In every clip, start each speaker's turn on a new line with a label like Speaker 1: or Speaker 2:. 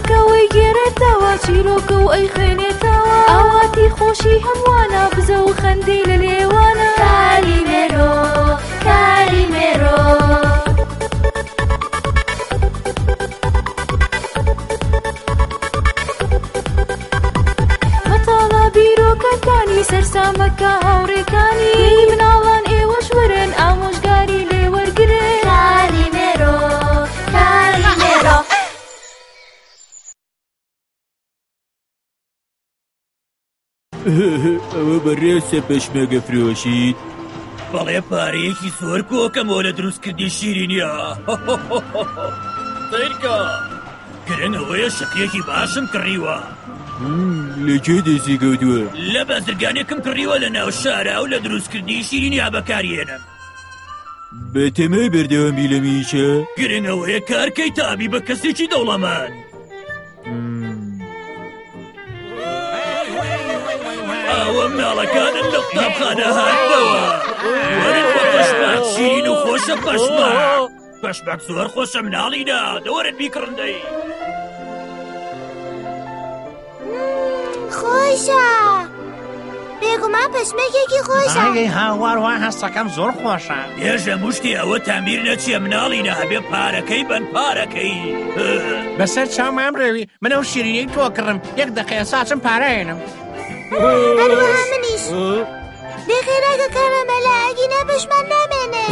Speaker 1: پێکەوەی گێرێتەوە چیرۆکە و ئەی خوێنێتەوە ئاواتی خۆشی هەمووانە بزە و خەندەی لە لێوانە کالیمێرۆ کالیمێرۆ مەتاڵە بیرۆکەکانی سەرسامەکە هاوڕێکانی مناڵان ئێوەش وەرن ئامۆژگاری لێ وەرگرن کالیمێرۆ کالیمێرۆ
Speaker 2: ئەوە بەڕێوسە پەشمەگە فرۆشیت
Speaker 3: بەڵێ پارەیەکی زۆر کۆکەمەوە لە دروستکردنی شیرینیە سیرکە گرنگ ئەوەیە شەکرێکی باشم کڕیوە
Speaker 2: لەکوێ دەستی کەوتووە
Speaker 3: لە بازرگانێکم کڕیوە لە ناو شارە و لە دروستکردنی شیرینی بەکارهێنم
Speaker 2: بەتەمای بەردەوامی لە میشە
Speaker 3: گرنگ ئەوەیە کارکەی تابی بە کەسێکی دەوڵەمەند ئەوە مناڵەکانن لە قوتابخانە هاتنەوە وەرن بە پەشماک شیرین و خۆشە پەشماک پەشماک زۆر خۆشە مناڵینە دەوەرن بیکڕندەی
Speaker 4: خۆشە بێگومان پەشمێکێکی خۆشە
Speaker 5: ئاگەی هاوار وا هەستەکەم زۆر خۆشە
Speaker 3: هێژە موشتی ئەوە تامبیر نەچیە مناڵینە هەبێ پارەکەی بەن پارەکەی
Speaker 5: بەسەر چاومام ڕێوی من ئەو شیرینەی تۆ کڕم یەک دەقەیە ساچم پارەێنم
Speaker 4: هەروەها منیش بێخێراگە کارەمەلە ئەگینە پەشمان نامێنێ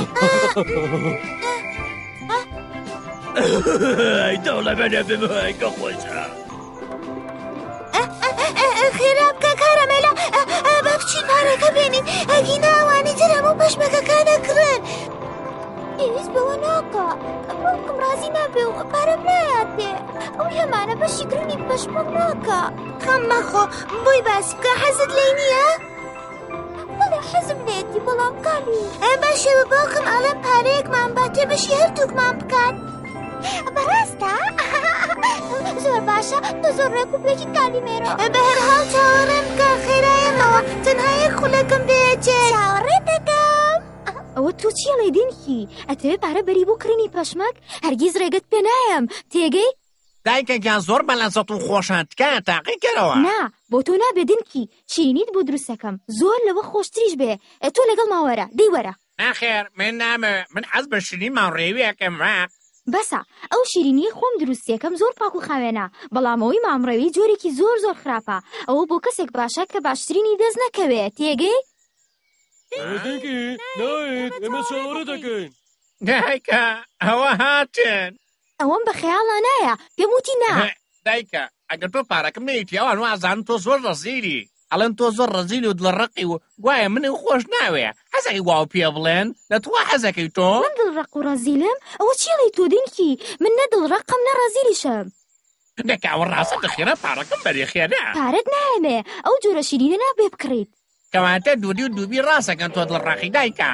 Speaker 3: ئەی دەوڵەمەنە بمای کە خۆشە
Speaker 4: خێرا بکە کارەمەلە بە بچین پارەکە بێنین ئەگینە ئەوانی تر هەموو پەشمەکەکانە کڕن پێویست بەوە ناکە باوکم ڕازی نابێ و پارەم نایاتێ ئەو هێمانە بەشی گرنی پەشمەک ناکە خەم مەخۆ بۆی باس بکە حەزت لێی نییە؟ بەڵێ حەزم لێتی بەڵام کالی باشێ بە باوکم ئەڵێم پارەیەکمان باتێ بەشی هەردووکمان بکات بەڕاستە؟ زۆر باشە تۆ زۆر ڕێکوپێکی کالیمێرۆ بە هەرحاڵ چاوەڕێم بکە خێرایەمەوە تەنها یەک خولەکەم بێچێ چاوەڕێ دەکەم
Speaker 1: ئەوە تۆ چیە لێدینکی ئەتەوێ پارە بەری بۆ کڕینی پەشمەک هەرگیز ڕێگەت پێ نایەم تێگەی
Speaker 5: دایکێکیان زۆر بەلەزەت و خۆشان تکایە تاقی کەرەوە
Speaker 1: نا بۆ تۆ نابێ دینکی شیرینیت بۆ دروستەکەم زۆر لەوە خۆشتریش بێ تۆ لەگەڵ ماوەرە دەی وەرە
Speaker 5: ناخێر من نامە من حەز بە شیرین ماڕێویەکەم ڕاق
Speaker 1: بەسە ئەو شیرینی خۆم دروستیەکەم زۆر پاک و خاوێنە بەڵامەوەی مامڕەوی جۆرێکی زۆر زۆر خراپە ئەوە بۆ کەسێک باشە کە باشترینی دەست نەکەوێت تێگەی
Speaker 2: دینکی نایت ئێمە چاوەڕێ دەکەین
Speaker 5: دایکە ئەوە هاتن
Speaker 1: ئەوەم بە خەیاڵا نایە پێم وتی نا
Speaker 5: دایکە ئەگەر تۆ پارەکەم نەیتی ئەوان وازان تۆ زۆر ڕەزیلی ئەڵێن تۆ زۆر ڕەزیلی و دڵڕەقی و گوایە من خۆش ناوێ حەزەکەی واو پێ بڵێن دەتوە حەزەکەی تۆ
Speaker 1: من دڵڕەق و ڕەزیلم ئەوە چیڵی تۆ دینکی من نە دڵڕەقم نە ڕەزیلیشم
Speaker 5: دەکاوە ڕاستە دەخێنە پارەکەم بەرێخێنە
Speaker 1: پارەت نایەمێ ئەو جۆرە شیرینە نابێ بکڕیت
Speaker 5: کەواتە دوودی و دووبی ڕاستەکەن تۆ دڵڕەقی دایکە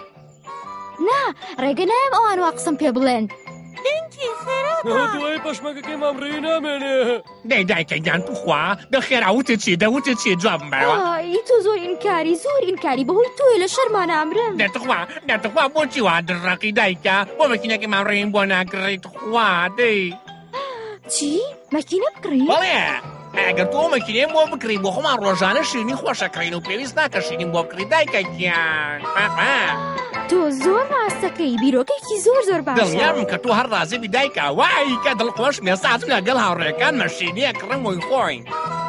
Speaker 1: نا ڕێگە نایم ئەوان وا قسم پێ بڵێن
Speaker 4: دینکی خێرا
Speaker 2: دوای پەشمەکەکەی مامڕێی نامێنێ
Speaker 5: دەی دایکە گیان توخوا دەخێرا وتت چی دەوتت چی جوابم بەوە
Speaker 1: تۆ زۆر ئینکاری بەهۆی تۆی لە شەرمان ئامرم
Speaker 5: دەتخوا بۆچی وا دڕەقی دایکە بۆ مەکینەکەی مامڕێیم بۆ ناکڕیت خوا دەی
Speaker 1: چی مەکینە بکڕی
Speaker 5: بەڵێ ئەگەر تۆ مەکینێم بۆ بکڕی بۆ خۆمان ڕۆژانە شیرینی خۆشەکڕین و پێویست ناکە شیرین بۆ بکڕی دایکە گیان
Speaker 1: تۆ زۆر ڕاستەکەی بیرۆکێکی زۆر باشە
Speaker 5: دڵنیام کە تۆ هەر ڕازێبی دایکە وای کە دڵخۆش مێساعتم لەگەڵ هاوڕێکان مەشینیە کڕم وی خۆین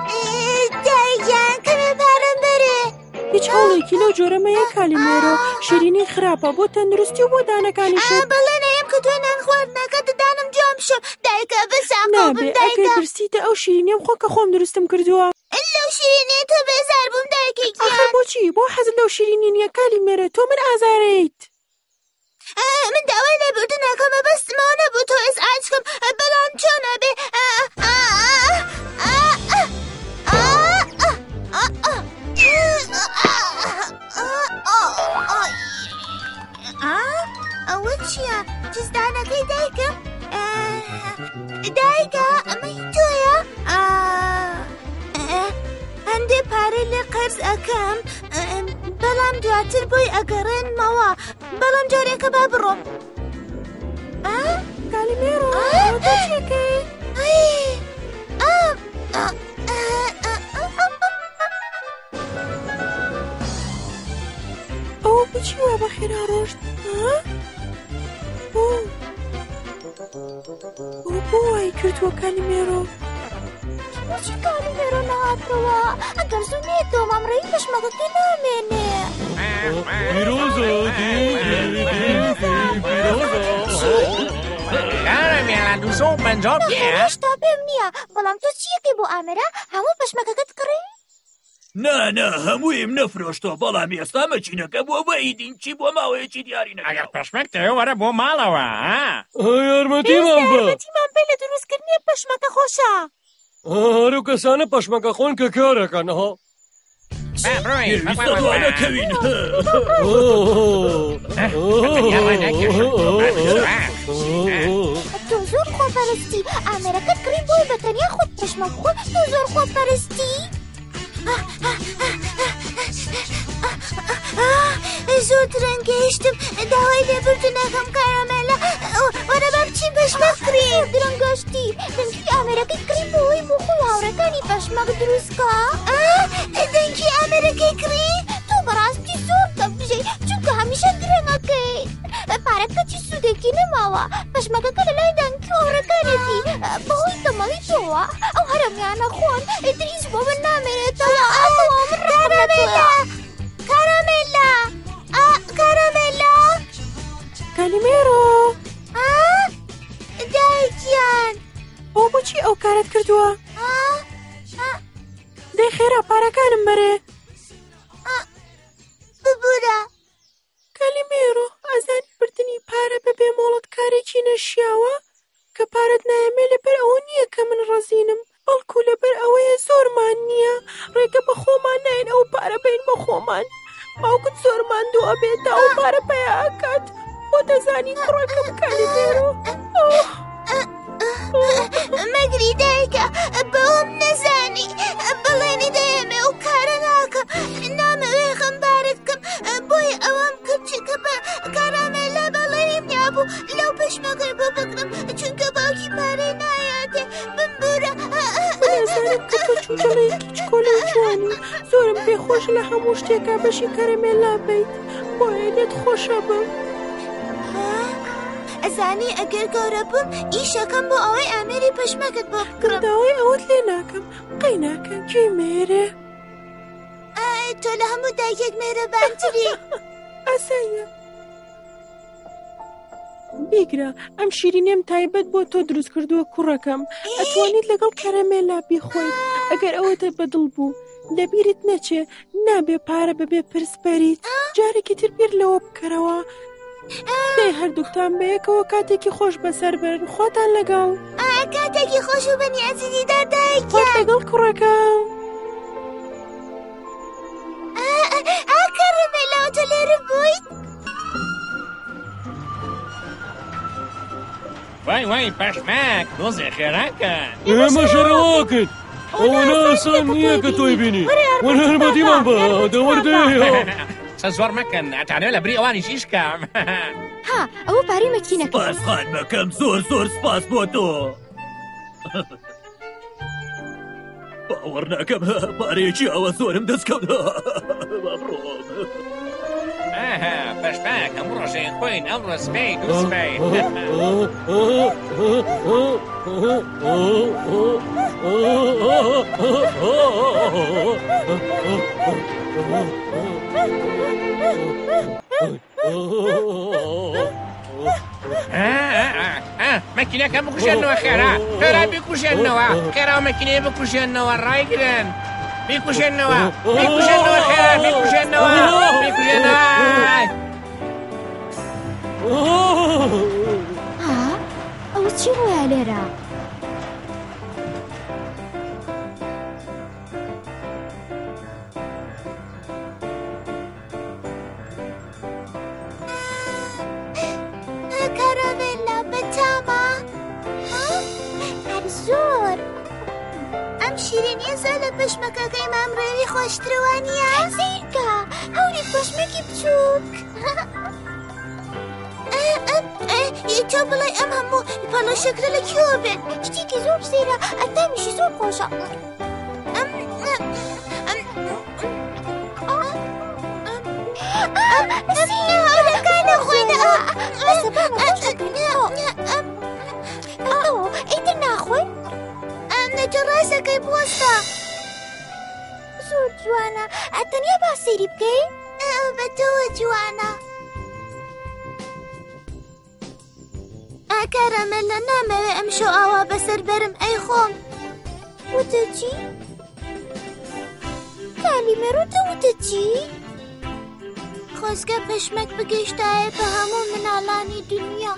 Speaker 4: دایگیان کەمێ پارەم بەرێ
Speaker 6: هیچ هەوڵێکی لەو جۆرەمەیە کالیمێرۆ شیرینی خراپە بۆ تەندروستی و بۆ دانەکانیشت
Speaker 4: بەڵێ نەیەم کە تۆ نان خواردنەکە ددانم جوام شو دایکە بەساقۆ بم
Speaker 6: نابێ
Speaker 4: دایکە
Speaker 6: ئەگەر برسیتە ئەو شیرینیم خۆ کە خۆم دروستم کردووە
Speaker 4: لەو شیرینەیە تۆ بێزار بووم دایکێکی
Speaker 6: ئەخە بۆچی بۆ حەزت لەو شیرینی نییە کالیمێرە تۆ من ئازارەیت
Speaker 4: من داوای لێبوردنەکەمە بەستمەوە نەبوو تۆ ئێزعاج کەم بەڵام چۆنە بێ ئەوە چییە؟ جزدانەکەی دایکە؟ دایکە ئەمەی تۆیە؟ هەندێ پارەی لێ قەرز ئەەکەم بەڵام دواتر بۆی ئەگەڕێنمەوە بەڵام جارێکە با بڕۆم
Speaker 6: کالیمێرۆ تۆ چێکەی؟ نەهاتووە کالیمێرۆ؟
Speaker 4: بۆچی کالیمێرۆ نەهاتەوە؟ ئەگەر زوو نێتەوە مامڕێی پەشمەکەکەی نامێنێ.
Speaker 2: پیرۆزە پیرۆزە
Speaker 5: کارەمێڵە 250
Speaker 4: هێشتا پێم نییە، بەڵام تۆ چیەکەی بۆ ئامێرە هەموو پەشمەکەکەت کڕی؟
Speaker 3: نا هەموویم نەفرۆشتەوە بەڵام ئێستا مەچینەکە بۆ بەئیدین چی بۆ ماوەیەکی دیاری
Speaker 5: ئەگەر
Speaker 3: نەکرد.
Speaker 5: پەشمەک تەوێ وەرە بۆ ماڵەوە
Speaker 2: یارمەتیمان بە
Speaker 6: یارمەتیمان بێ لە دروستکردنی پەشمەکە خۆشە.
Speaker 2: هەرو کەسانە پەشمەکە خۆن کە کارەکەن ها
Speaker 3: پێویستە دوانەکەوین.
Speaker 4: تۆ زۆر خۆپەرستی، ئامێرەکەت کڕی بۆی بەتەنیا خۆت پەشمەک خۆت. تۆ زۆر خۆپەرستی. زۆر درەنگەیشتم، داوای لێبوردنەکەم کارامێلە. وەرە بە بچین پەشمەک کڕین. درەنگەشتی دەنگی ئامێرەکەی کڕی بۆی بۆ خۆی هاوڕەکانی پەشمەک دروستکە. دەنگی ئامێرەکەی کڕی؟ تۆ بەڕاستی زۆر تەبژەی، چونکە هەمیشە درەنگەکەی. پارەکەتی سوودێکی نەماوە. پەشمەکەکە لە لای دەنگی هاوڕەکانێتی بەهۆی تەمەڵی تۆوە. ئەو هەرەمیانە خۆن ئیتر هیچ بۆ من نامێنێتەوە. کارامێلا کارامێلا
Speaker 6: کالیمێرۆ
Speaker 4: دایکیان
Speaker 6: ئەو بۆچی ئەو کارت کردووە؟ دەی خێرا پارەکانم بەرێ.
Speaker 4: ببوورە
Speaker 6: کالیمێرۆ ئازانی بردننی پارە بەبێ مۆڵەت کارێکی نەشیاوە کە پارەت نایەمێ لەبەر ئەوە نییە کە من ڕەزینم، بەڵکو لەبەر ئەوەیە زۆرمان نییە. ڕێگە بە خۆمان نین ئەو پارە بین بە خۆمان. باوکت زۆرمان دووە بێت ئەو پارە پەیاکات بۆ دەزانی کوڕەکەم کالیمێرۆ.
Speaker 4: مەگری دایکە بەوم نەزانی بەڵێنی دەیەمێ و کارە ناکەم. نامەوێ خەمبارت کەم بۆی ئەوەم کرد چکە بە کارامێلا بەڵێنیم نابوو لەو پەشمەکە ببکرم چونکە باوکی پارەی نایاتێ. بمبورە
Speaker 6: نازانم کە تۆ چوونجەڵەیەکی چکۆلە جوانی زۆرم پێخۆش لە هەموو شتێکا بەشی کەرەمێلا بیت بۆیە لێت خۆشە بم.
Speaker 4: ئەزانی ئەگەر گەورە بووم ئیشەکەم بۆ ئەوەی ئامێری پەشمەکەت بۆ بکڕم.
Speaker 6: داوای ئەوت لێ ناکەم قەی ناکەم گوێی مێرێ.
Speaker 4: تۆ لە هەموو دایکێک مێرەبانتری.
Speaker 6: ئاساییە بیگرە ئەم شیرینێم تایبەت بۆ تۆ دروست کردووە کوڕەکەم. ئەتوانیت لەگەڵ کەرەمێلا بیخۆیت ئەگەر ئەوەتە بەدڵ بوو. لەبیرت نەچێ نابێ پارە بەبێ پرسپەریت. جارێکی تر بیر لەوە بکەرەوە. دەی هەردووکتان بەیەکەوە کاتێکی خۆش بەسەر بەرن. خۆتان لەگەڵ.
Speaker 4: کاتێکی خۆش و بەنی ئەزیزیدار دایکە.
Speaker 6: خۆت لەگەڵ کوڕەکەم.
Speaker 4: کەرەمێلا تۆ لێرە بوویت؟
Speaker 5: وای پەشمەک دۆزێ خێراکەن.
Speaker 2: ئێمە شەرەواکن ئەوە ناسان نییە کە تۆی بینی. وەرە هەرمەتیمان بە دەوەردەیە.
Speaker 5: زۆر مەکەن ئەتانەوێت لە بری ئەوانی شیشکەم.
Speaker 4: ها ئەوە پارەی مەکینەکە.
Speaker 3: پاسخان بەکەم زۆر سپاس بۆ تۆ. باوەڕ ناکەم پارەیەکی ئەوە زۆرم دەستکەوت. بابڕۆم.
Speaker 5: پەشمەک هەموو ڕۆژێن خۆین ئەمڕۆ سبەی دووسبەی. مەکینەکەم بکوژێنەوە خێرا خێرا بیکوژێنەوە خێرا و مەکینەیە بکوژێنەوە ڕایگرن بیکوژێنەوە خێرا بیکوژێنەوە.
Speaker 4: ئەوە چی ڕۆیە لێرە؟ کارامێلا بەتامە؟ هەر زۆر. ئەم شیرینیە زۆر لە پەشمەکەکەی مامڕێوی خۆشترەوانیە؟ زیرکە هەوری پەشمەکی بچووک. تۆ بڵێ ئەم هەموو پەڵەشەکرە لە کیۆ بێت؟ شتێکی زۆر سێرە ئەتامیشی زۆر خۆشە. هەورەکانە خۆینە. ئەیتر ناخۆین؟ موجە ڕاستەکەی بوەستە زۆر جوانە ئەتەنیا با سەیری بکەین بە تۆوە جوانە کارامێلە نامەوێ ئەم شەو ئاوا بەسەر بەرم ئەی خۆم وتە چی؟ کالیمێرۆ تە وتە چی؟ خۆزگە پەشمەک بگەیشتایە بە هەموو مناڵانی دنیا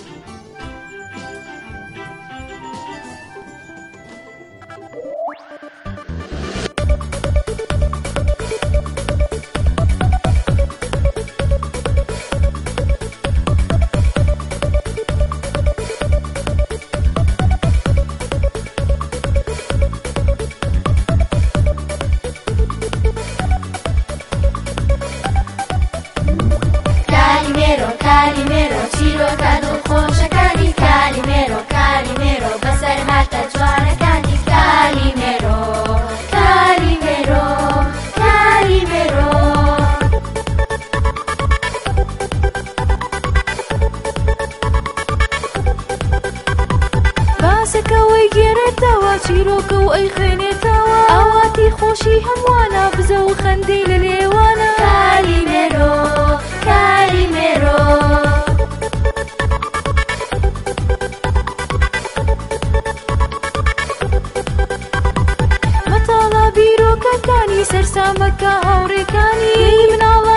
Speaker 1: کالیمێرۆ چیرۆکە دڵخۆشەکانی کالیمێرۆ کالیمێرۆ بەسەر هاتە جوانەکانی کالیمێرۆ کالیمێرۆ کالیمێرۆ باسەکەوەی گێرێتەوە چیرۆکە و ئەی خوێنێتەوە ئاواتی خۆشی هەمووانە بزە و خەندەی لە لێوانە کالیمێرۆ کالیمێرۆ مەتاڵە بیرۆکەکانی سەرسامەکە هاوڕێکانی مناڵە